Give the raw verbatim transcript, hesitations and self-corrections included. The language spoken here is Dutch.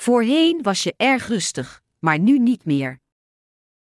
Voorheen was je erg rustig, maar nu niet meer.